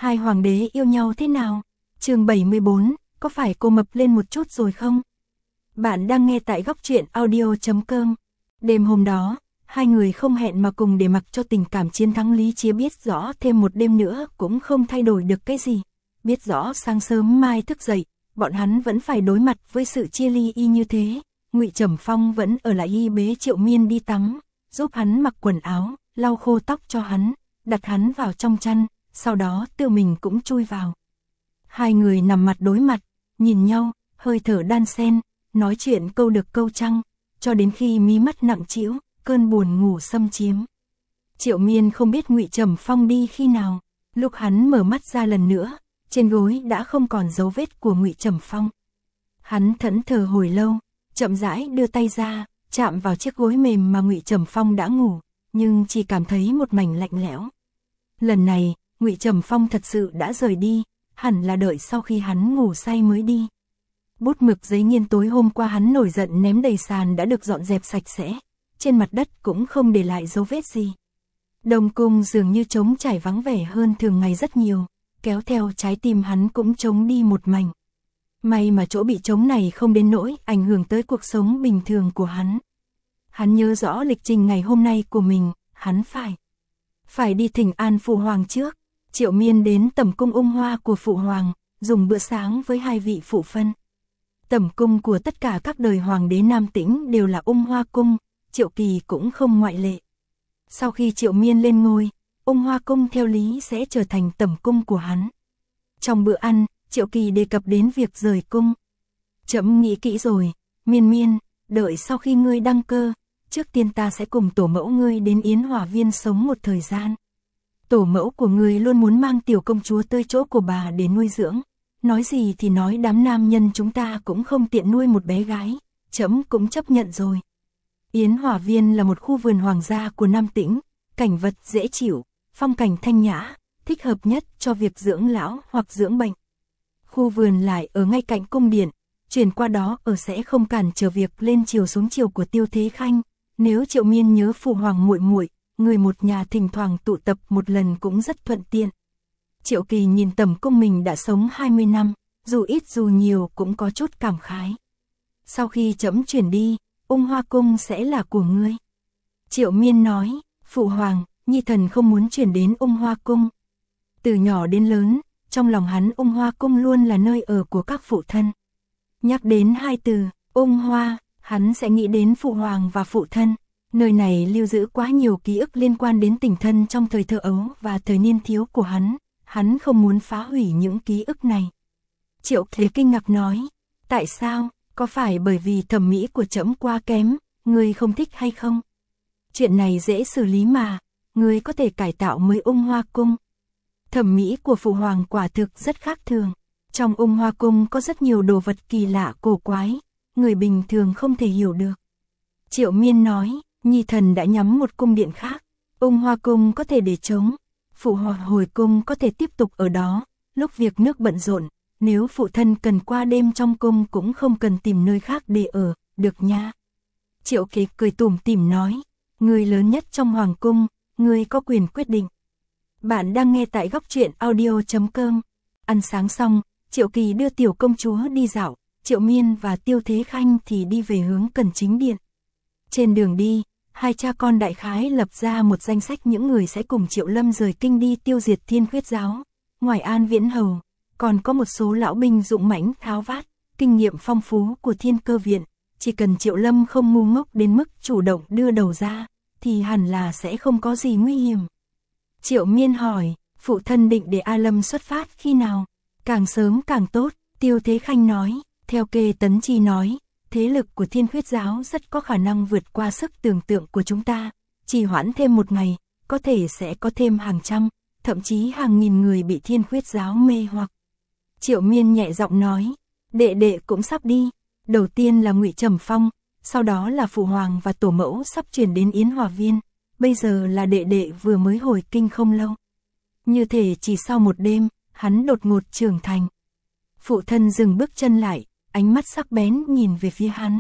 Hai hoàng đế yêu nhau thế nào? Chương 74, có phải cô mập lên một chút rồi không? Bạn đang nghe tại góc truyện audio.com. Đêm hôm đó, hai người không hẹn mà cùng để mặc cho tình cảm chiến thắng lý trí, biết rõ thêm một đêm nữa cũng không thay đổi được cái gì. Biết rõ sáng sớm mai thức dậy, bọn hắn vẫn phải đối mặt với sự chia ly y như thế. Ngụy Trầm Phong vẫn ở lại y bế Triệu Miên đi tắm, giúp hắn mặc quần áo, lau khô tóc cho hắn, đặt hắn vào trong chăn, sau đó tự mình cũng chui vào. Hai người nằm mặt đối mặt, nhìn nhau, hơi thở đan xen, nói chuyện câu được câu trăng, cho đến khi mí mắt nặng trĩu, cơn buồn ngủ xâm chiếm. Triệu Miên không biết Ngụy Trầm Phong đi khi nào, lúc hắn mở mắt ra lần nữa, trên gối đã không còn dấu vết của Ngụy Trầm Phong. Hắn thẫn thờ hồi lâu, chậm rãi đưa tay ra, chạm vào chiếc gối mềm mà Ngụy Trầm Phong đã ngủ, nhưng chỉ cảm thấy một mảnh lạnh lẽo. Lần này, Ngụy Trầm Phong thật sự đã rời đi, hẳn là đợi sau khi hắn ngủ say mới đi. Bút mực giấy nghiên tối hôm qua hắn nổi giận ném đầy sàn đã được dọn dẹp sạch sẽ, trên mặt đất cũng không để lại dấu vết gì. Đông cung dường như trống trải vắng vẻ hơn thường ngày rất nhiều, kéo theo trái tim hắn cũng trống đi một mảnh. May mà chỗ bị trống này không đến nỗi ảnh hưởng tới cuộc sống bình thường của hắn. Hắn nhớ rõ lịch trình ngày hôm nay của mình, hắn phải đi thỉnh an phụ hoàng trước. Triệu Miên đến tẩm cung Ung Hoa của phụ hoàng, dùng bữa sáng với hai vị phụ phân. Tẩm cung của tất cả các đời hoàng đế Nam Tĩnh đều là Ung Hoa cung, Triệu Kỳ cũng không ngoại lệ. Sau khi Triệu Miên lên ngôi, Ung Hoa cung theo lý sẽ trở thành tẩm cung của hắn. Trong bữa ăn, Triệu Kỳ đề cập đến việc rời cung. Trẫm nghĩ kỹ rồi, Miên Miên, đợi sau khi ngươi đăng cơ, trước tiên ta sẽ cùng tổ mẫu ngươi đến Yến Hòa Viên sống một thời gian. Tổ mẫu của ngươi luôn muốn mang tiểu công chúa tới chỗ của bà để nuôi dưỡng. Nói gì thì nói, đám nam nhân chúng ta cũng không tiện nuôi một bé gái, trẫm cũng chấp nhận rồi. Yến Hòa Viên là một khu vườn hoàng gia của Nam Tĩnh, cảnh vật dễ chịu, phong cảnh thanh nhã, thích hợp nhất cho việc dưỡng lão hoặc dưỡng bệnh. Khu vườn lại ở ngay cạnh cung điện, chuyển qua đó ở sẽ không cản trở việc lên chiều xuống chiều của Tiêu Thế Khanh. Nếu Triệu Miên nhớ phụ hoàng muội muội, người một nhà thỉnh thoảng tụ tập một lần cũng rất thuận tiện. Triệu Kỳ nhìn tẩm cung mình đã sống 20 năm, dù ít dù nhiều cũng có chút cảm khái. Sau khi trẫm chuyển đi, Ung Hoa cung sẽ là của ngươi. Triệu Miên nói, phụ hoàng, nhi thần không muốn chuyển đến Ung Hoa cung. Từ nhỏ đến lớn, trong lòng hắn Ung Hoa cung luôn là nơi ở của các phụ thân. Nhắc đến hai từ, Ung Hoa, hắn sẽ nghĩ đến phụ hoàng và phụ thân. Nơi này lưu giữ quá nhiều ký ức liên quan đến tình thân trong thời thơ ấu và thời niên thiếu của hắn không muốn phá hủy những ký ức này. Triệu Kỳ kinh ngạc nói, tại sao, có phải bởi vì thẩm mỹ của trẫm quá kém, ngươi không thích hay không? Chuyện này dễ xử lý mà, ngươi có thể cải tạo mới Ung Hoa cung. Thẩm mỹ của phụ hoàng quả thực rất khác thường, trong Ung Hoa cung có rất nhiều đồ vật kỳ lạ cổ quái, người bình thường không thể hiểu được. Triệu Miên nói, nhi thần đã nhắm một cung điện khác, Ung Hoa cung có thể để trống, phụ hoàng hồi cung có thể tiếp tục ở đó, lúc việc nước bận rộn, nếu phụ thân cần qua đêm trong cung cũng không cần tìm nơi khác để ở, được nha. Triệu Kỳ cười tủm tỉm nói, người lớn nhất trong hoàng cung, người có quyền quyết định. Bạn đang nghe tại góc truyện audio.com. Ăn sáng xong, Triệu Kỳ đưa tiểu công chúa đi dạo, Triệu Miên và Tiêu Thế Khanh thì đi về hướng Cẩn Chính Điện. Trên đường đi, hai cha con đại khái lập ra một danh sách những người sẽ cùng Triệu Lâm rời kinh đi tiêu diệt Thiên Khuyết giáo. Ngoài An Viễn Hầu, còn có một số lão binh dũng mãnh tháo vát, kinh nghiệm phong phú của Thiên Cơ viện. Chỉ cần Triệu Lâm không ngu ngốc đến mức chủ động đưa đầu ra, thì hẳn là sẽ không có gì nguy hiểm. Triệu Miên hỏi, phụ thân định để A Lâm xuất phát khi nào? Càng sớm càng tốt, Tiêu Thế Khanh nói. Theo Kê Tấn Chi nói, thế lực của Thiên Khuyết giáo rất có khả năng vượt qua sức tưởng tượng của chúng ta. Chỉ hoãn thêm một ngày, có thể sẽ có thêm hàng trăm, thậm chí hàng nghìn người bị Thiên Khuyết giáo mê hoặc. Triệu Miên nhẹ giọng nói, đệ đệ cũng sắp đi. Đầu tiên là Ngụy Trầm Phong, sau đó là phụ hoàng và tổ mẫu sắp chuyển đến Yến Hòa Viên. Bây giờ là đệ đệ vừa mới hồi kinh không lâu. Như thể chỉ sau một đêm, hắn đột ngột trưởng thành. Phụ thân dừng bước chân lại, ánh mắt sắc bén nhìn về phía hắn.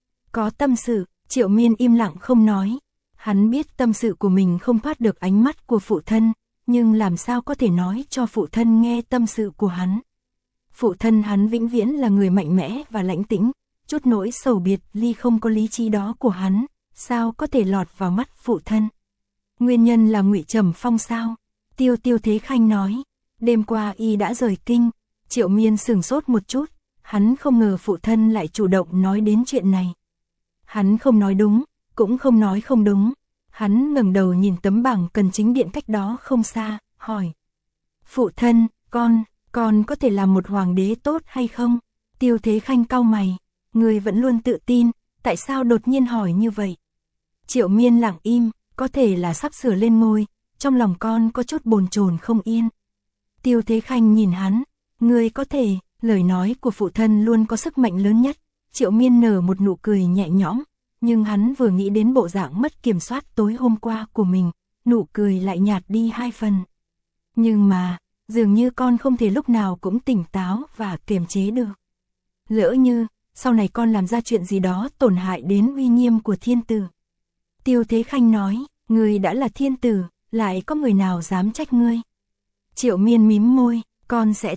Có tâm sự, Triệu Miên im lặng không nói. Hắn biết tâm sự của mình không thoát được ánh mắt của phụ thân, nhưng làm sao có thể nói cho phụ thân nghe tâm sự của hắn. Phụ thân hắn vĩnh viễn là người mạnh mẽ và lãnh tĩnh, chút nỗi sầu biệt ly không có lý trí đó của hắn, sao có thể lọt vào mắt phụ thân. Nguyên nhân là Ngụy Trầm Phong sao? Tiêu Thế Khanh nói, đêm qua y đã rời kinh. Triệu Miên sửng sốt một chút, hắn không ngờ phụ thân lại chủ động nói đến chuyện này. Hắn không nói đúng, cũng không nói không đúng. Hắn ngẩng đầu nhìn tấm bảng cần chính điện cách đó không xa, hỏi. Phụ thân, con có thể làm một hoàng đế tốt hay không? Tiêu Thế Khanh cau mày, người vẫn luôn tự tin, tại sao đột nhiên hỏi như vậy? Triệu Miên lặng im, có thể là sắp sửa lên ngôi, trong lòng con có chút bồn chồn không yên. Tiêu Thế Khanh nhìn hắn, người có thể, lời nói của phụ thân luôn có sức mạnh lớn nhất. Triệu Miên nở một nụ cười nhẹ nhõm, nhưng hắn vừa nghĩ đến bộ dạng mất kiểm soát tối hôm qua của mình, nụ cười lại nhạt đi 2 phần. Nhưng mà, dường như con không thể lúc nào cũng tỉnh táo và kiềm chế được. Lỡ như, sau này con làm ra chuyện gì đó tổn hại đến uy nghiêm của thiên tử. Tiêu Thế Khanh nói, người đã là thiên tử, lại có người nào dám trách ngươi? Triệu Miên mím môi, con sẽ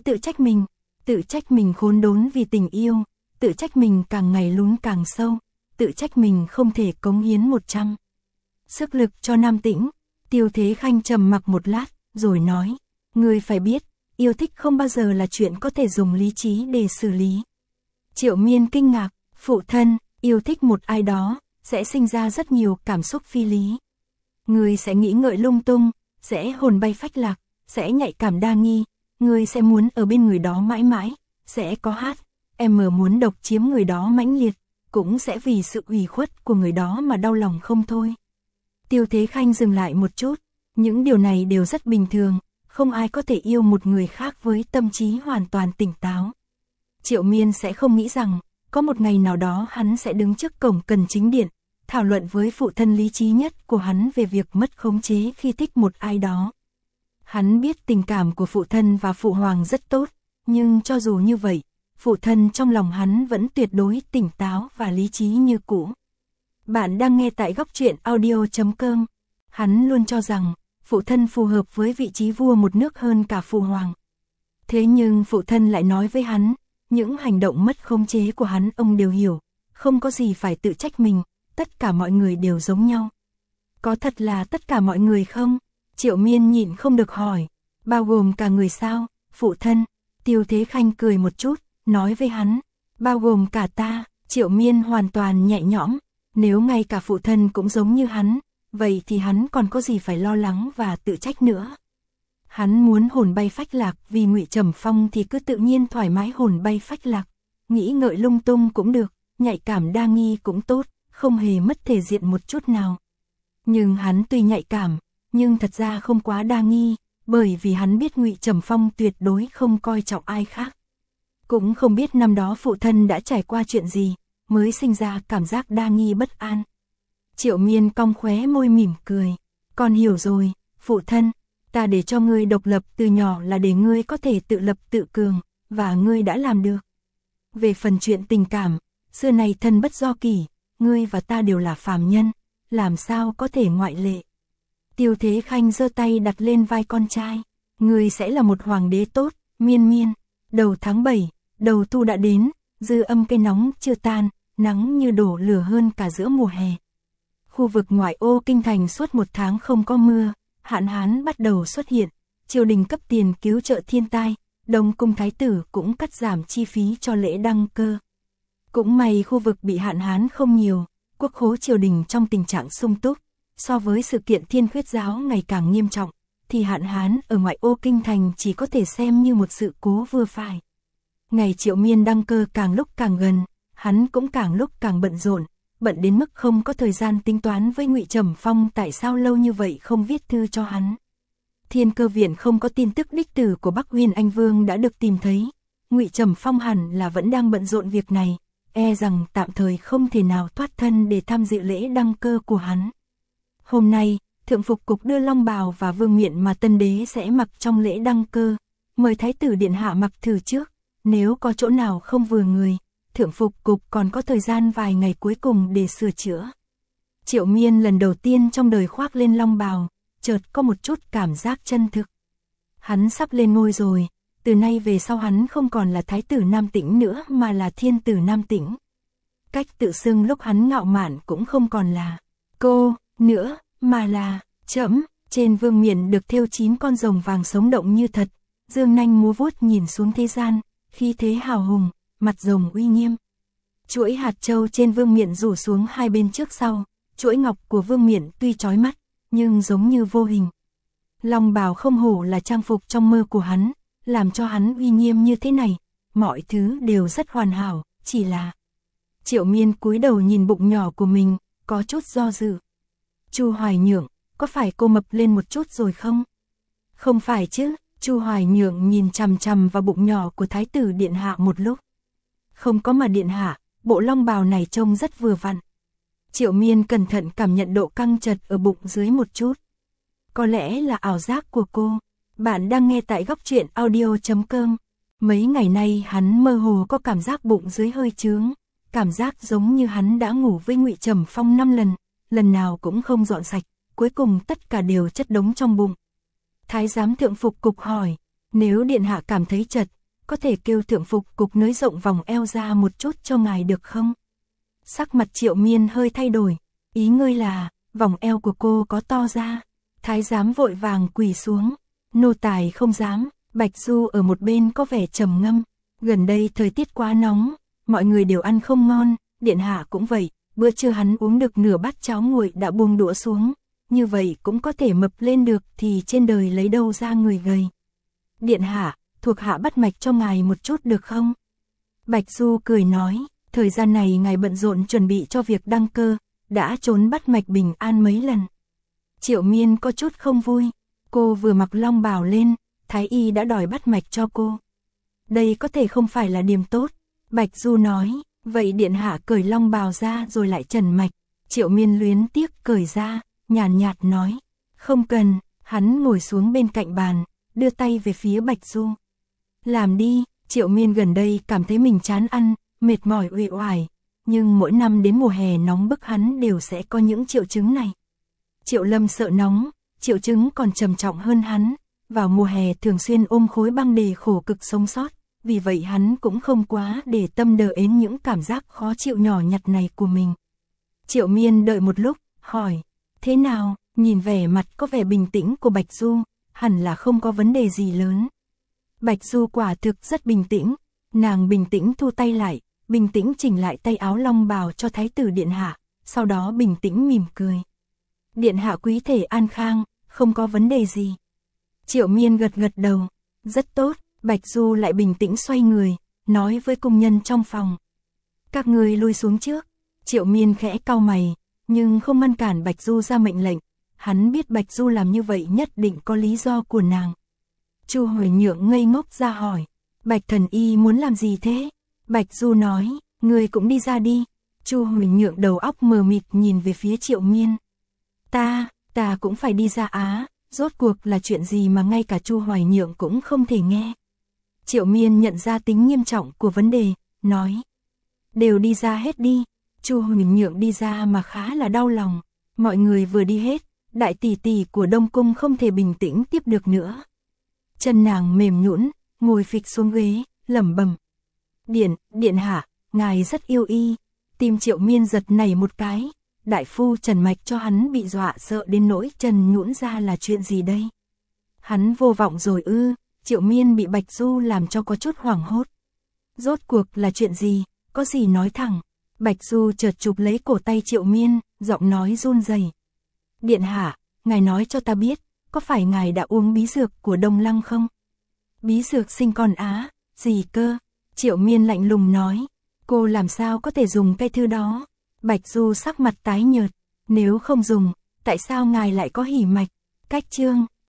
tự trách mình khốn đốn vì tình yêu, tự trách mình càng ngày lún càng sâu, tự trách mình không thể cống hiến 100 sức lực cho Nam Tĩnh. Tiêu Thế Khanh trầm mặc một lát, rồi nói, ngươi phải biết, yêu thích không bao giờ là chuyện có thể dùng lý trí để xử lý. Triệu Miên kinh ngạc, phụ thân, yêu thích một ai đó, sẽ sinh ra rất nhiều cảm xúc phi lý. Ngươi sẽ nghĩ ngợi lung tung, sẽ hồn bay phách lạc, sẽ nhạy cảm đa nghi, ngươi sẽ muốn ở bên người đó mãi mãi, sẽ có muốn độc chiếm người đó mãnh liệt, cũng sẽ vì sự ủy khuất của người đó mà đau lòng không thôi. Tiêu Thế Khanh dừng lại một chút, những điều này đều rất bình thường, không ai có thể yêu một người khác với tâm trí hoàn toàn tỉnh táo. Triệu Miên sẽ không nghĩ rằng, có một ngày nào đó hắn sẽ đứng trước cổng cần chính điện, thảo luận với phụ thân lý trí nhất của hắn về việc mất khống chế khi thích một ai đó. Hắn biết tình cảm của phụ thân và phụ hoàng rất tốt, nhưng cho dù như vậy, phụ thân trong lòng hắn vẫn tuyệt đối tỉnh táo và lý trí như cũ. Bạn đang nghe tại góc truyện audio.com. Hắn luôn cho rằng, phụ thân phù hợp với vị trí vua một nước hơn cả phụ hoàng. Thế nhưng phụ thân lại nói với hắn, những hành động mất khống chế của hắn ông đều hiểu, không có gì phải tự trách mình, tất cả mọi người đều giống nhau. Có thật là tất cả mọi người không? Triệu Miên nhịn không được hỏi, bao gồm cả người sao, phụ thân? Tiêu Thế Khanh cười một chút, nói với hắn, bao gồm cả ta. Triệu Miên hoàn toàn nhẹ nhõm, nếu ngay cả phụ thân cũng giống như hắn, vậy thì hắn còn có gì phải lo lắng và tự trách nữa. Hắn muốn hồn bay phách lạc vì Ngụy Trầm Phong thì cứ tự nhiên thoải mái hồn bay phách lạc, nghĩ ngợi lung tung cũng được, nhạy cảm đa nghi cũng tốt, không hề mất thể diện một chút nào. Nhưng hắn tuy nhạy cảm, nhưng thật ra không quá đa nghi, bởi vì hắn biết Ngụy Trầm Phong tuyệt đối không coi trọng ai khác. Cũng không biết năm đó phụ thân đã trải qua chuyện gì, mới sinh ra cảm giác đa nghi bất an. Triệu Miên cong khóe môi mỉm cười, con hiểu rồi, phụ thân, ta để cho ngươi độc lập từ nhỏ là để ngươi có thể tự lập tự cường, và ngươi đã làm được. Về phần chuyện tình cảm, xưa này thân bất do kỷ, ngươi và ta đều là phàm nhân, làm sao có thể ngoại lệ. Tiêu Thế Khanh giơ tay đặt lên vai con trai, ngươi sẽ là một hoàng đế tốt. Miên Miên, đầu tháng 7, đầu thu đã đến, dư âm cây nóng chưa tan, nắng như đổ lửa hơn cả giữa mùa hè. Khu vực ngoại ô kinh thành suốt 1 tháng không có mưa, hạn hán bắt đầu xuất hiện, triều đình cấp tiền cứu trợ thiên tai, Đông cung thái tử cũng cắt giảm chi phí cho lễ đăng cơ. Cũng may khu vực bị hạn hán không nhiều, quốc khố triều đình trong tình trạng sung túc, so với sự kiện thiên khuyết giáo ngày càng nghiêm trọng, thì hạn hán ở ngoại ô kinh thành chỉ có thể xem như một sự cố vừa phải. Ngày Triệu Miên đăng cơ càng lúc càng gần, hắn cũng càng lúc càng bận rộn, bận đến mức không có thời gian tính toán với Ngụy Trầm Phong tại sao lâu như vậy không viết thư cho hắn. Thiên Cơ Viện không có tin tức đích tử của Bắc Uyên Anh Vương đã được tìm thấy, Ngụy Trầm Phong hẳn là vẫn đang bận rộn việc này, e rằng tạm thời không thể nào thoát thân để tham dự lễ đăng cơ của hắn. Hôm nay, Thượng Phục Cục đưa long bào và vương miện mà tân đế sẽ mặc trong lễ đăng cơ, mời Thái tử Điện Hạ mặc thử trước, nếu có chỗ nào không vừa người, Thượng Phục Cục còn có thời gian vài ngày cuối cùng để sửa chữa. Triệu Miên lần đầu tiên trong đời khoác lên long bào, chợt có một chút cảm giác chân thực. Hắn sắp lên ngôi rồi, từ nay về sau hắn không còn là thái tử Nam Tĩnh nữa mà là thiên tử Nam Tĩnh. Cách tự xưng lúc hắn ngạo mạn cũng không còn là cô nữa, mà là trẫm. Trên vương miện được thêu 9 con rồng vàng sống động như thật, dương nanh múa vuốt nhìn xuống thế gian, khí thế hào hùng, mặt rồng uy nghiêm. Chuỗi hạt châu trên vương miện rủ xuống hai bên trước sau, chuỗi ngọc của vương miện tuy chói mắt, nhưng giống như vô hình. Long bào không hổ là trang phục trong mơ của hắn, làm cho hắn uy nghiêm như thế này, mọi thứ đều rất hoàn hảo, chỉ là... Triệu Miên cúi đầu nhìn bụng nhỏ của mình, có chút do dự. Chu Hoài Nhượng, có phải cô mập lên một chút rồi không? Không phải chứ, Chu Hoài Nhượng nhìn chằm chằm vào bụng nhỏ của Thái tử Điện Hạ một lúc. Không có mà Điện Hạ, bộ long bào này trông rất vừa vặn. Triệu Miên cẩn thận cảm nhận độ căng chật ở bụng dưới một chút. Có lẽ là ảo giác của cô. Bạn đang nghe tại góc truyện audio.com. Mấy ngày nay hắn mơ hồ có cảm giác bụng dưới hơi trướng. Cảm giác giống như hắn đã ngủ với Ngụy Trầm Phong 5 lần, lần nào cũng không dọn sạch, cuối cùng tất cả đều chất đống trong bụng. Thái giám Thượng Phục Cục hỏi, nếu Điện Hạ cảm thấy chật, có thể kêu Thượng Phục Cục nới rộng vòng eo ra một chút cho ngài được không? Sắc mặt Triệu Miên hơi thay đổi, ý ngươi là, vòng eo của cô có to ra. Thái giám vội vàng quỳ xuống, nô tài không dám. Bạch Du ở một bên có vẻ trầm ngâm, gần đây thời tiết quá nóng, mọi người đều ăn không ngon, Điện Hạ cũng vậy, bữa trưa hắn uống được nửa bát cháo nguội đã buông đũa xuống, như vậy cũng có thể mập lên được thì trên đời lấy đâu ra người gầy. Điện Hạ, thuộc hạ bắt mạch cho ngài một chút được không? Bạch Du cười nói, thời gian này ngài bận rộn chuẩn bị cho việc đăng cơ, đã trốn bắt mạch bình an mấy lần. Triệu Miên có chút không vui, cô vừa mặc long bào lên, Thái y đã đòi bắt mạch cho cô. Đây có thể không phải là điểm tốt. Bạch Du nói, vậy Điện Hạ cởi long bào ra rồi lại trần mạch. Triệu Miên luyến tiếc cởi ra, nhàn nhạt nói, không cần. Hắn ngồi xuống bên cạnh bàn, đưa tay về phía Bạch Du. Làm đi. Triệu Miên gần đây cảm thấy mình chán ăn, mệt mỏi uể oải, nhưng mỗi năm đến mùa hè nóng bức hắn đều sẽ có những triệu chứng này. Triệu Lâm sợ nóng, triệu chứng còn trầm trọng hơn hắn, vào mùa hè thường xuyên ôm khối băng để khổ cực sống sót, vì vậy hắn cũng không quá để tâm đờ đến những cảm giác khó chịu nhỏ nhặt này của mình. Triệu Miên đợi một lúc, hỏi, thế nào? Nhìn vẻ mặt có vẻ bình tĩnh của Bạch Du, hẳn là không có vấn đề gì lớn. Bạch Du quả thực rất bình tĩnh, nàng bình tĩnh thu tay lại, bình tĩnh chỉnh lại tay áo long bào cho Thái tử Điện Hạ, sau đó bình tĩnh mỉm cười. Điện Hạ quý thể an khang, không có vấn đề gì. Triệu Miên gật gật đầu, rất tốt. Bạch Du lại bình tĩnh xoay người, nói với công nhân trong phòng. Các người lui xuống trước. Triệu Miên khẽ cau mày, nhưng không ngăn cản Bạch Du ra mệnh lệnh. Hắn biết Bạch Du làm như vậy nhất định có lý do của nàng. Chu Hoài Nhượng ngây ngốc ra hỏi, Bạch thần y muốn làm gì thế? Bạch Du nói, người cũng đi ra đi. Chu Hoài Nhượng đầu óc mờ mịt nhìn về phía Triệu Miên. Ta cũng phải đi ra á, rốt cuộc là chuyện gì mà ngay cả Chu Hoài Nhượng cũng không thể nghe. Triệu Miên nhận ra tính nghiêm trọng của vấn đề, nói, đều đi ra hết đi. Chu Hoài Nhượng đi ra mà khá là đau lòng, mọi người vừa đi hết, đại tỷ tỷ của Đông Cung không thể bình tĩnh tiếp được nữa. Chân nàng mềm nhũn, ngồi phịch xuống ghế, lẩm bẩm, Điện Hạ, ngài rất yêu y. Tim Triệu Miên giật nảy một cái, đại phu trần mạch cho hắn bị dọa sợ đến nỗi chân nhũn ra là chuyện gì đây? Hắn vô vọng rồi ư? Triệu Miên bị Bạch Du làm cho có chút hoảng hốt. Rốt cuộc là chuyện gì? Có gì nói thẳng. Bạch Du chợt chụp lấy cổ tay Triệu Miên, giọng nói run rẩy. Điện Hạ, ngài nói cho ta biết, có phải ngài đã uống bí dược của Đông Lăng không? Bí dược sinh con á? Gì cơ? Triệu Miên lạnh lùng nói. Cô làm sao có thể dùng cái thứ đó? Bạch Du sắc mặt tái nhợt. Nếu không dùng, tại sao ngài lại có hỉ mạch? Cách chương